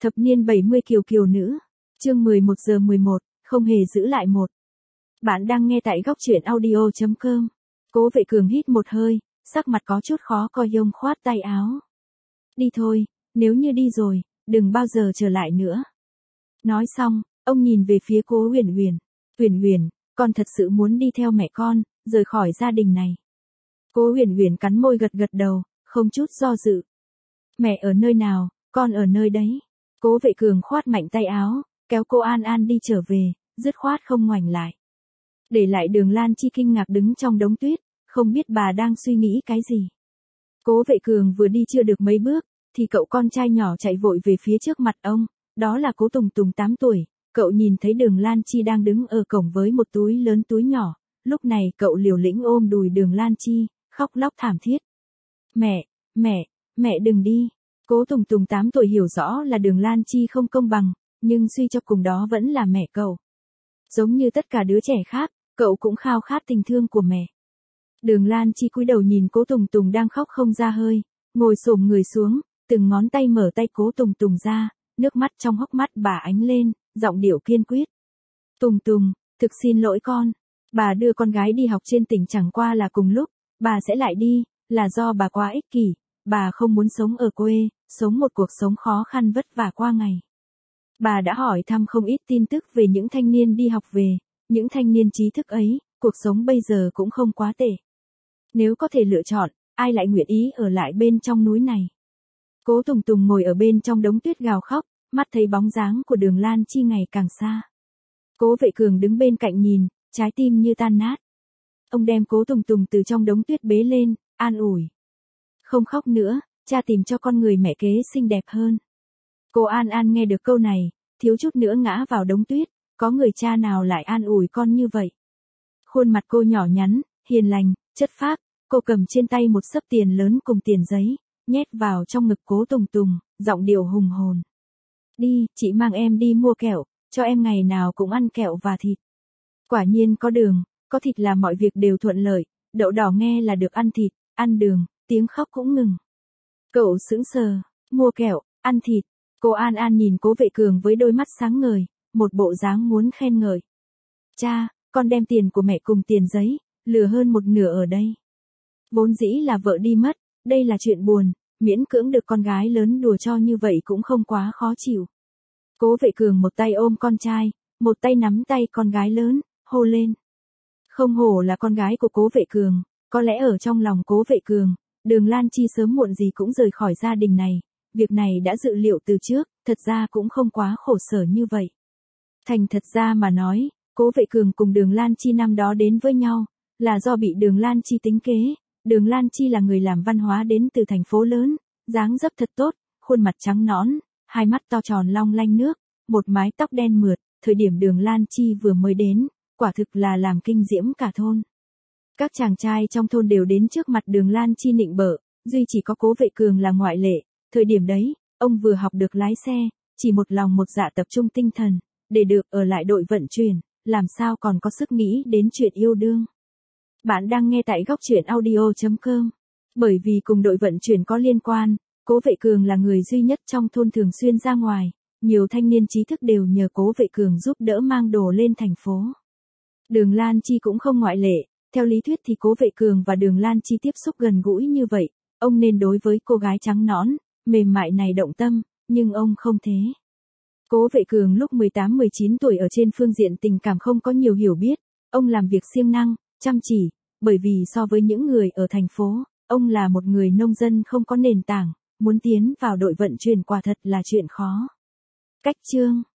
Thập niên 70 kiều kiều nữ. Chương 11 giờ 11, không hề giữ lại một. Bạn đang nghe tại góc truyện audio.com. Cố Vệ Cường hít một hơi, sắc mặt có chút khó coi, ông khoát tay áo. Đi thôi, nếu như đi rồi, đừng bao giờ trở lại nữa. Nói xong, ông nhìn về phía Cố Huyền Huyền. Huyền Huyền, con thật sự muốn đi theo mẹ con, rời khỏi gia đình này. Cố Huyền Huyền cắn môi gật gật đầu, không chút do dự. Mẹ ở nơi nào, con ở nơi đấy. Cố Vệ Cường khoát mạnh tay áo, kéo cô An An đi trở về, dứt khoát không ngoảnh lại. Để lại Đường Lan Chi kinh ngạc đứng trong đống tuyết, không biết bà đang suy nghĩ cái gì. Cố Vệ Cường vừa đi chưa được mấy bước, thì cậu con trai nhỏ chạy vội về phía trước mặt ông, đó là Cố Tùng Tùng 8 tuổi, cậu nhìn thấy Đường Lan Chi đang đứng ở cổng với một túi lớn túi nhỏ, lúc này cậu liều lĩnh ôm đùi Đường Lan Chi, khóc lóc thảm thiết. Mẹ đừng đi. Cố Tùng Tùng 8 tuổi hiểu rõ là Đường Lan Chi không công bằng, nhưng suy cho cùng đó vẫn là mẹ cậu. Giống như tất cả đứa trẻ khác, cậu cũng khao khát tình thương của mẹ. Đường Lan Chi cúi đầu nhìn Cố Tùng Tùng đang khóc không ra hơi, ngồi xổm người xuống, từng ngón tay mở tay Cố Tùng Tùng ra, nước mắt trong hốc mắt bà ánh lên, giọng điệu kiên quyết. Tùng Tùng, thực xin lỗi con. Bà đưa con gái đi học trên tỉnh chẳng qua là cùng lúc, bà sẽ lại đi, là do bà quá ích kỷ, bà không muốn sống ở quê, sống một cuộc sống khó khăn vất vả qua ngày. Bà đã hỏi thăm không ít tin tức về những thanh niên đi học về, những thanh niên trí thức ấy, cuộc sống bây giờ cũng không quá tệ. Nếu có thể lựa chọn, ai lại nguyện ý ở lại bên trong núi này. Cố Tùng Tùng ngồi ở bên trong đống tuyết gào khóc, mắt thấy bóng dáng của Đường Lan Chi ngày càng xa. Cố Vệ Cường đứng bên cạnh nhìn, trái tim như tan nát. Ông đem Cố Tùng Tùng từ trong đống tuyết bế lên, an ủi. Không khóc nữa, cha tìm cho con người mẹ kế xinh đẹp hơn. Cô An An nghe được câu này, thiếu chút nữa ngã vào đống tuyết, có người cha nào lại an ủi con như vậy. Khuôn mặt cô nhỏ nhắn, hiền lành, chất phác, cô cầm trên tay một xấp tiền lớn cùng tiền giấy, nhét vào trong ngực Cố Tùng Tùng, giọng điệu hùng hồn. Đi, chị mang em đi mua kẹo, cho em ngày nào cũng ăn kẹo và thịt. Quả nhiên có đường, có thịt là mọi việc đều thuận lợi, đậu đỏ nghe là được ăn thịt, ăn đường, tiếng khóc cũng ngừng. Cậu sững sờ, mua kẹo, ăn thịt. Cô An An nhìn Cố Vệ Cường với đôi mắt sáng ngời, một bộ dáng muốn khen ngợi. Cha, con đem tiền của mẹ cùng tiền giấy, lừa hơn một nửa ở đây. Vốn dĩ là vợ đi mất, đây là chuyện buồn, miễn cưỡng được con gái lớn đùa cho như vậy cũng không quá khó chịu. Cố Vệ Cường một tay ôm con trai, một tay nắm tay con gái lớn, hô lên. Không hổ là con gái của Cố Vệ Cường, có lẽ ở trong lòng Cố Vệ Cường, Đường Lan Chi sớm muộn gì cũng rời khỏi gia đình này. Việc này đã dự liệu từ trước, thật ra cũng không quá khổ sở như vậy. Thành thật ra mà nói, Cố Vệ Cường cùng Đường Lan Chi năm đó đến với nhau, là do bị Đường Lan Chi tính kế. Đường Lan Chi là người làm văn hóa đến từ thành phố lớn, dáng dấp thật tốt, khuôn mặt trắng nõn, hai mắt to tròn long lanh nước, một mái tóc đen mượt, thời điểm Đường Lan Chi vừa mới đến, quả thực là làm kinh diễm cả thôn. Các chàng trai trong thôn đều đến trước mặt Đường Lan Chi nịnh bợ, duy chỉ có Cố Vệ Cường là ngoại lệ. Thời điểm đấy, ông vừa học được lái xe, chỉ một lòng một dạ tập trung tinh thần, để được ở lại đội vận chuyển, làm sao còn có sức nghĩ đến chuyện yêu đương. Bạn đang nghe tại góc truyện audio.com. Bởi vì cùng đội vận chuyển có liên quan, Cố Vệ Cường là người duy nhất trong thôn thường xuyên ra ngoài, nhiều thanh niên trí thức đều nhờ Cố Vệ Cường giúp đỡ mang đồ lên thành phố. Đường Lan Chi cũng không ngoại lệ, theo lý thuyết thì Cố Vệ Cường và Đường Lan Chi tiếp xúc gần gũi như vậy, ông nên đối với cô gái trắng nõn, mềm mại này động tâm, nhưng ông không thế. Cố Vệ Cường lúc 18-19 tuổi ở trên phương diện tình cảm không có nhiều hiểu biết, ông làm việc siêng năng, chăm chỉ, bởi vì so với những người ở thành phố, ông là một người nông dân không có nền tảng, muốn tiến vào đội vận chuyển quả thật là chuyện khó. Cách chương